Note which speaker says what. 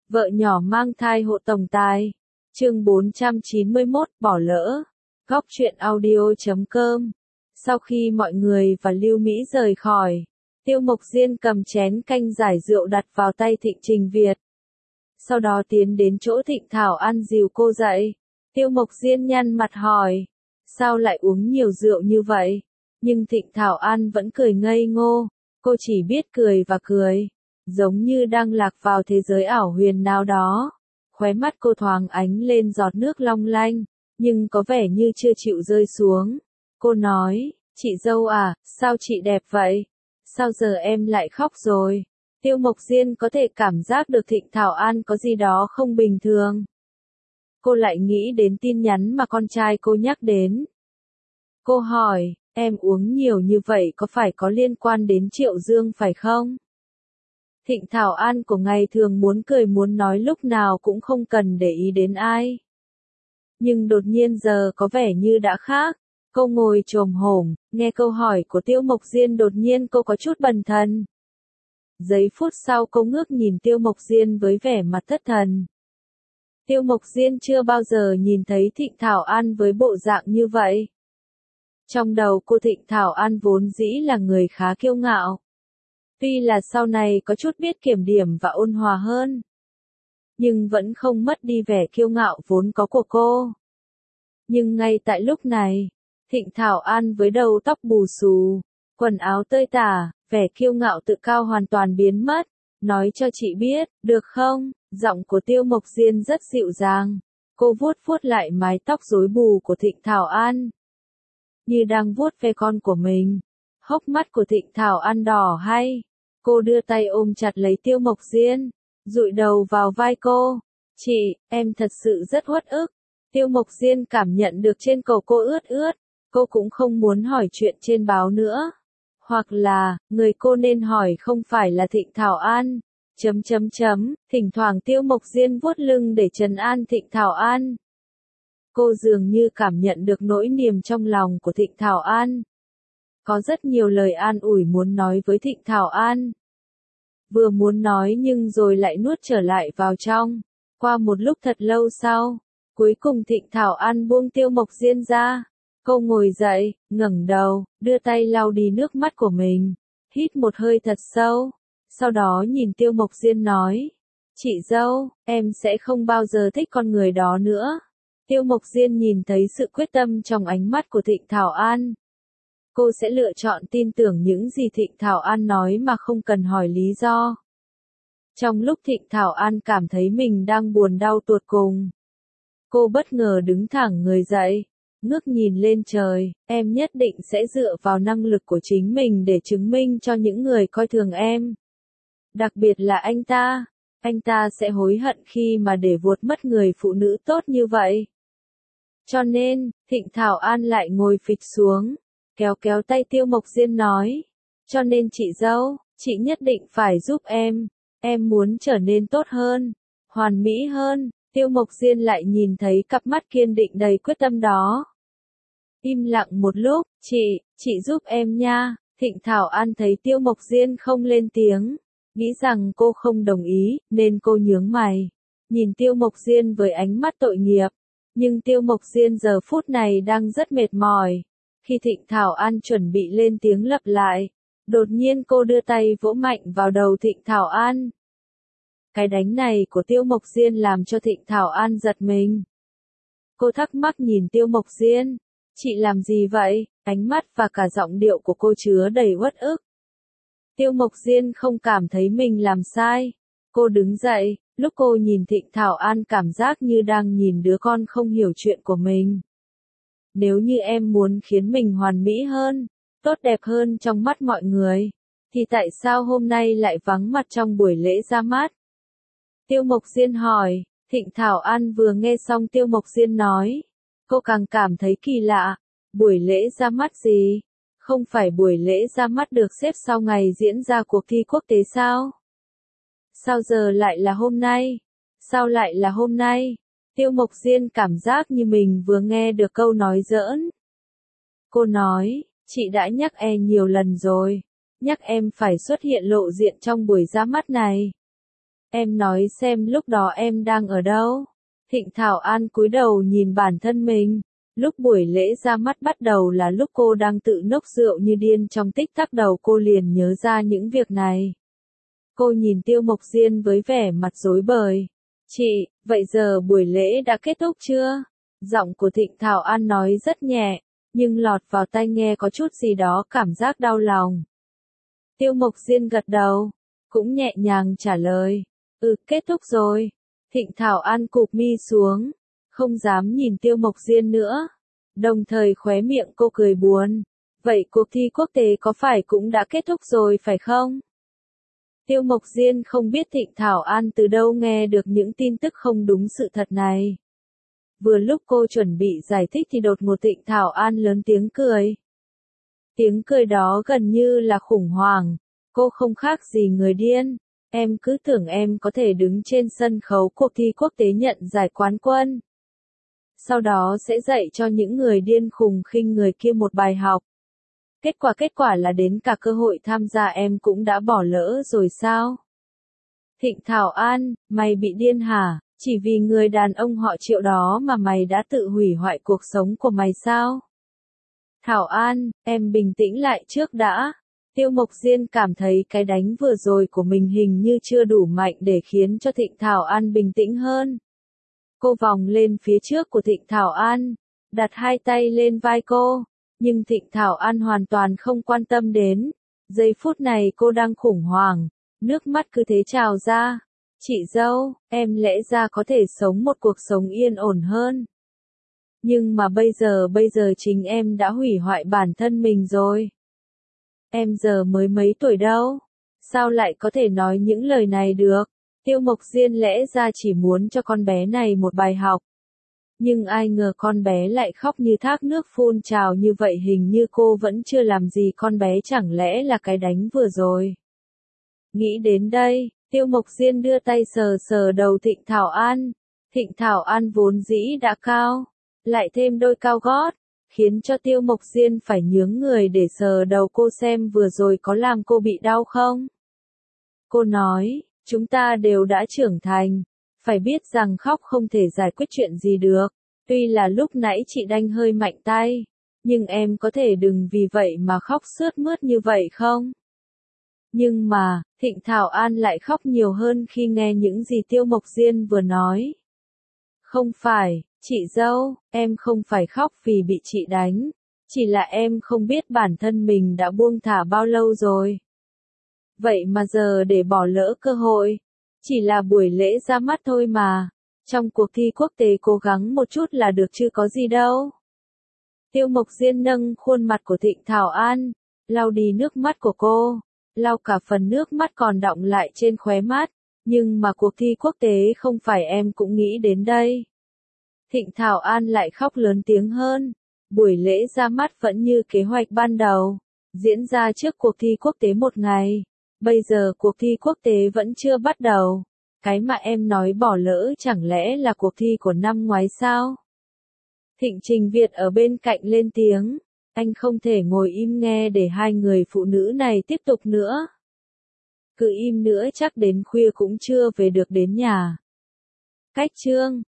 Speaker 1: Vợ nhỏ mang thai hộ tổng tài. Chương 491, bỏ lỡ. Góc truyện audio.com. Sau khi mọi người và Lưu Mỹ rời khỏi, Tiêu Mộc Diên cầm chén canh giải rượu đặt vào tay Thịnh Trình Việt. Sau đó tiến đến chỗ Thịnh Thảo An dìu cô dậy. Tiêu Mộc Diên nhăn mặt hỏi, sao lại uống nhiều rượu như vậy? Nhưng Thịnh Thảo An vẫn cười ngây ngô, cô chỉ biết cười và cười, giống như đang lạc vào thế giới ảo huyền nào đó. Khóe mắt cô thoáng ánh lên giọt nước long lanh, nhưng có vẻ như chưa chịu rơi xuống. Cô nói, chị dâu à, sao chị đẹp vậy? Sao giờ em lại khóc rồi? Tiêu Mộc Diên có thể cảm giác được Thịnh Thảo An có gì đó không bình thường. Cô lại nghĩ đến tin nhắn mà con trai cô nhắc đến. Cô hỏi, em uống nhiều như vậy có phải có liên quan đến Triệu Dương phải không? Thịnh Thảo An của ngày thường muốn cười muốn nói lúc nào cũng không cần để ý đến ai. Nhưng đột nhiên giờ có vẻ như đã khác. Cô ngồi chồm hổm, nghe câu hỏi của Tiêu Mộc Diên đột nhiên cô có chút bần thần. Giây phút sau cô ngước nhìn Tiêu Mộc Diên với vẻ mặt thất thần. Tiêu Mộc Diên chưa bao giờ nhìn thấy Thịnh Thảo An với bộ dạng như vậy. Trong đầu cô Thịnh Thảo An vốn dĩ là người khá kiêu ngạo. Tuy là sau này có chút biết kiểm điểm và ôn hòa hơn, nhưng vẫn không mất đi vẻ kiêu ngạo vốn có của cô. Nhưng ngay tại lúc này, Thịnh Thảo An với đầu tóc bù xù, quần áo tơi tả, vẻ kiêu ngạo tự cao hoàn toàn biến mất. Nói cho chị biết, được không? Giọng của Tiêu Mộc Diên rất dịu dàng. Cô vuốt vuốt lại mái tóc rối bù của Thịnh Thảo An, như đang vuốt ve con của mình. Hốc mắt của Thịnh Thảo An đỏ hay. Cô đưa tay ôm chặt lấy Tiêu Mộc Diên, dụi đầu vào vai cô. Chị, em thật sự rất uất ức. Tiêu Mộc Diên cảm nhận được trên cổ cô ướt ướt. Cô cũng không muốn hỏi chuyện trên báo nữa. Hoặc là, người cô nên hỏi không phải là Thịnh Thảo An. Thỉnh thoảng Tiêu Mộc Diên vuốt lưng để trấn an Thịnh Thảo An. Cô dường như cảm nhận được nỗi niềm trong lòng của Thịnh Thảo An. Có rất nhiều lời an ủi muốn nói với Thịnh Thảo An. Vừa muốn nói nhưng rồi lại nuốt trở lại vào trong. Qua một lúc thật lâu sau, cuối cùng Thịnh Thảo An buông Tiêu Mộc Diên ra. Cô ngồi dậy, ngẩng đầu, đưa tay lau đi nước mắt của mình, hít một hơi thật sâu, sau đó nhìn Tiêu Mộc Diên nói, chị dâu, em sẽ không bao giờ thích con người đó nữa. Tiêu Mộc Diên nhìn thấy sự quyết tâm trong ánh mắt của Thịnh Thảo An. Cô sẽ lựa chọn tin tưởng những gì Thịnh Thảo An nói mà không cần hỏi lý do. Trong lúc Thịnh Thảo An cảm thấy mình đang buồn đau tột cùng, cô bất ngờ đứng thẳng người dậy, ngước nhìn lên trời, em nhất định sẽ dựa vào năng lực của chính mình để chứng minh cho những người coi thường em. Đặc biệt là anh ta sẽ hối hận khi mà để vuột mất người phụ nữ tốt như vậy. Cho nên, Thịnh Thảo An lại ngồi phịch xuống, kéo kéo tay Tiêu Mộc Diên nói, cho nên chị dâu, chị nhất định phải giúp em muốn trở nên tốt hơn, hoàn mỹ hơn. Tiêu Mộc Diên lại nhìn thấy cặp mắt kiên định đầy quyết tâm đó. Im lặng một lúc, chị giúp em nha. Thịnh Thảo An thấy Tiêu Mộc Diên không lên tiếng, nghĩ rằng cô không đồng ý, nên cô nhướng mày, nhìn Tiêu Mộc Diên với ánh mắt tội nghiệp. Nhưng Tiêu Mộc Diên giờ phút này đang rất mệt mỏi. Khi Thịnh Thảo An chuẩn bị lên tiếng lặp lại, đột nhiên cô đưa tay vỗ mạnh vào đầu Thịnh Thảo An. Cái đánh này của Tiêu Mộc Diên làm cho Thịnh Thảo An giật mình. Cô thắc mắc nhìn Tiêu Mộc Diên, chị làm gì vậy? Ánh mắt và cả giọng điệu của cô chứa đầy uất ức. Tiêu Mộc Diên không cảm thấy mình làm sai. Cô đứng dậy, lúc cô nhìn Thịnh Thảo An cảm giác như đang nhìn đứa con không hiểu chuyện của mình. Nếu như em muốn khiến mình hoàn mỹ hơn, tốt đẹp hơn trong mắt mọi người, thì tại sao hôm nay lại vắng mặt trong buổi lễ ra mắt? Tiêu Mộc Diên hỏi. Thịnh Thảo An vừa nghe xong Tiêu Mộc Diên nói, cô càng cảm thấy kỳ lạ. Buổi lễ ra mắt gì? Không phải buổi lễ ra mắt được xếp sau ngày diễn ra cuộc thi quốc tế sao? Sao giờ lại là hôm nay? Sao lại là hôm nay? Tiêu Mộc Diên cảm giác như mình vừa nghe được câu nói giỡn. Cô nói, chị đã nhắc em nhiều lần rồi, nhắc em phải xuất hiện lộ diện trong buổi ra mắt này. Em nói xem lúc đó em đang ở đâu? Thịnh Thảo An cúi đầu nhìn bản thân mình. Lúc buổi lễ ra mắt bắt đầu là lúc cô đang tự nốc rượu như điên, trong tích tắc đầu cô liền nhớ ra những việc này. Cô nhìn Tiêu Mộc Diên với vẻ mặt rối bời. Chị, vậy giờ buổi lễ đã kết thúc chưa? Giọng của Thịnh Thảo An nói rất nhẹ, nhưng lọt vào tai nghe có chút gì đó cảm giác đau lòng. Tiêu Mộc Diên gật đầu, cũng nhẹ nhàng trả lời. Kết thúc rồi. Thịnh Thảo An cụp mi xuống, không dám nhìn Tiêu Mộc Diên nữa. Đồng thời khóe miệng cô cười buồn. Vậy cuộc thi quốc tế có phải cũng đã kết thúc rồi phải không? Tiêu Mộc Diên không biết Thịnh Thảo An từ đâu nghe được những tin tức không đúng sự thật này. Vừa lúc cô chuẩn bị giải thích thì đột ngột Thịnh Thảo An lớn tiếng cười. Tiếng cười đó gần như là khủng hoảng. Cô không khác gì người điên. Em cứ tưởng em có thể đứng trên sân khấu cuộc thi quốc tế nhận giải quán quân. Sau đó sẽ dạy cho những người điên khùng khinh người kia một bài học. Kết quả là đến cả cơ hội tham gia em cũng đã bỏ lỡ rồi sao? Thịnh Thảo An, mày bị điên hả? Chỉ vì người đàn ông họ Triệu đó mà mày đã tự hủy hoại cuộc sống của mày sao? Thảo An, em bình tĩnh lại trước đã. Tiêu Mộc Diên cảm thấy cái đánh vừa rồi của mình hình như chưa đủ mạnh để khiến cho Thịnh Thảo An bình tĩnh hơn. Cô vòng lên phía trước của Thịnh Thảo An, đặt hai tay lên vai cô, nhưng Thịnh Thảo An hoàn toàn không quan tâm đến. Giây phút này cô đang khủng hoảng, nước mắt cứ thế trào ra. Chị dâu, em lẽ ra có thể sống một cuộc sống yên ổn hơn. Nhưng mà bây giờ chính em đã hủy hoại bản thân mình rồi. Em giờ mới mấy tuổi đâu, sao lại có thể nói những lời này được? Tiêu Mộc Diên lẽ ra chỉ muốn cho con bé này một bài học. Nhưng ai ngờ con bé lại khóc như thác nước phun trào như vậy, hình như cô vẫn chưa làm gì con bé, chẳng lẽ là cái đánh vừa rồi. Nghĩ đến đây, Tiêu Mộc Diên đưa tay sờ sờ đầu Thịnh Thảo An. Thịnh Thảo An vốn dĩ đã cao, lại thêm đôi cao gót, khiến cho Tiêu Mộc Diên phải nhướng người để sờ đầu cô xem vừa rồi có làm cô bị đau không. Cô nói, chúng ta đều đã trưởng thành, phải biết rằng khóc không thể giải quyết chuyện gì được. Tuy là lúc nãy chị Đanh hơi mạnh tay, nhưng em có thể đừng vì vậy mà khóc sướt mướt như vậy không? Nhưng mà, Thịnh Thảo An lại khóc nhiều hơn khi nghe những gì Tiêu Mộc Diên vừa nói. Không phải, chị dâu, em không phải khóc vì bị chị đánh, chỉ là em không biết bản thân mình đã buông thả bao lâu rồi. Vậy mà giờ để bỏ lỡ cơ hội, chỉ là buổi lễ ra mắt thôi mà, trong cuộc thi quốc tế cố gắng một chút là được chứ có gì đâu. Tiêu Mộc Diên nâng khuôn mặt của Thịnh Thảo An, lau đi nước mắt của cô, lau cả phần nước mắt còn đọng lại trên khóe mắt, nhưng mà cuộc thi quốc tế không phải em cũng nghĩ đến đây. Thịnh Thảo An lại khóc lớn tiếng hơn. Buổi lễ ra mắt vẫn như kế hoạch ban đầu, diễn ra trước cuộc thi quốc tế một ngày. Bây giờ cuộc thi quốc tế vẫn chưa bắt đầu. Cái mà em nói bỏ lỡ chẳng lẽ là cuộc thi của năm ngoái sao? Thịnh Trình Việt ở bên cạnh lên tiếng. Anh không thể ngồi im nghe để hai người phụ nữ này tiếp tục nữa. Cứ im nữa chắc đến khuya cũng chưa về được đến nhà. Cách chương